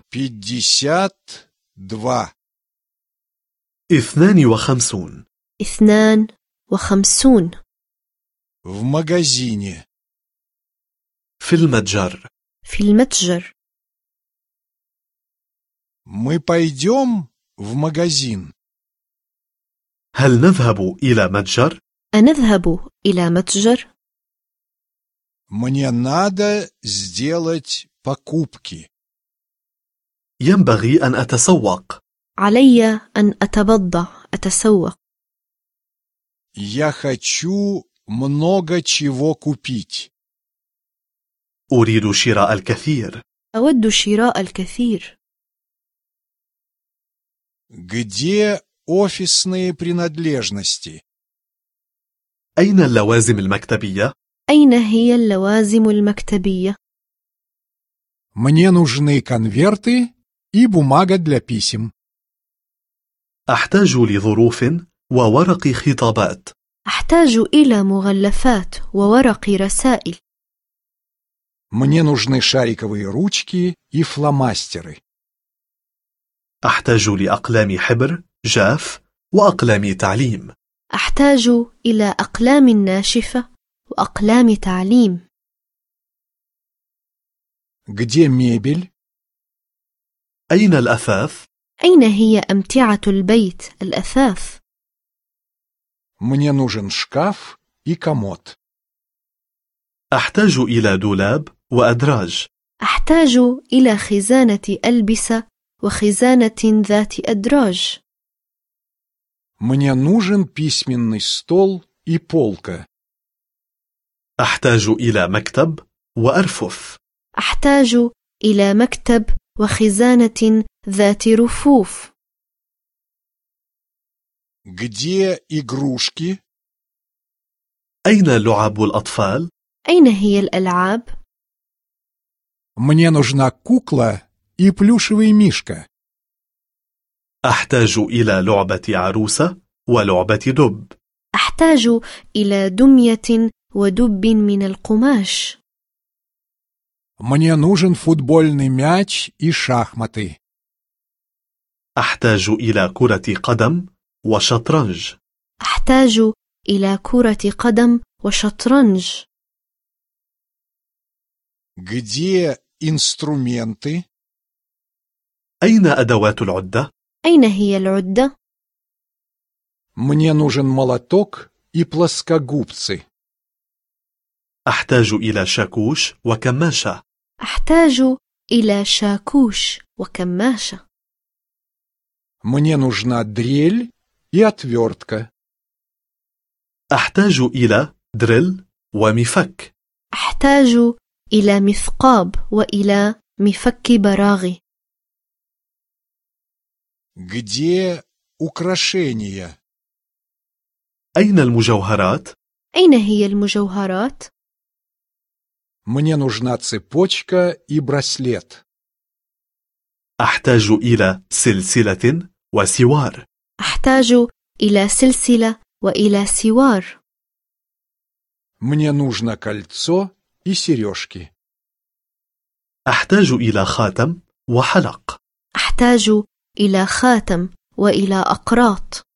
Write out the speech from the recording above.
52. 52. 52. В магазине. في المتجر. في المتجر. Мы пойдем в магазин. هل نذهب إلى متجر؟ أنذهب إلى متجر؟ Мне надо сделать покупки. ينبغي أن أتسوق. علي أن أتسوق. Я хочу много чего купить. أريد شراء الكثير. أود شراء الكثير. Где офисные принадлежности? أين اللوازم المكتبية؟ أين هي اللوازم المكتبية؟ Мне нужны конверты и бумага для писем. أحتاج لظروف وورق خطابات. أحتاج إلى مغلفات وورق رسائل. Мне нужны шариковые ручки и фломастеры. أحتاج لأقلام حبر، جاف، وأقلام تعليم. أحتاج إلى أقلام ناشفة وأقلام تعليم. Где мебель? أين الأثاث؟ أين هي أمتعة البيت، الأثاث؟ Мне нужен шкаф и комод. أحتاج إلى دولاب وأدراج. أحتاج إلى خزانة ألبسة وخزانة ذات أدراج. Мне нужен письменный стол и полка. أحتاج إلى مكتب وأرفف. أحتاج إلى مكتب وخزانة ذات رفوف. Где игрушки? أين لعب الأطفال؟ أين هي الألعاب؟ Мне нужна кукла и плюшевый мишка. أحتاج إلى لعبة عروسة ولعبة دب. أحتاج إلى دمية ودب من القماش. Мне нужен футбольный мяч и шахматы. أحتاج إلى كرة قدم وشطرنج. أحتاج إلى كرة قدم وشطرنج. Где инструменты? أين أدوات العدة؟ أين هي العدة؟ Мне нужен молоток и плоскогубцы. أحتاج إلى شاكوش وكماشة. أحتاج إلى شاكوش وكماشة. Мне нужна дрель и отвертка. أحتاج إلى دريل ومفك. أحتاج إلى مثقاب وإلى مفك براغي. Где украшения? أين المجوهرات؟ أين هي المجوهرات؟ Мне нужна цепочка и браслет. أحتاج إلى سلسلة وسوار. أحتاج إلى سلسلة وإلى سوار. Мне нужно кольцо и сережки. أحتاج إلى خاتم وحلق. أحتاج إلى خاتم وإلى أقراط.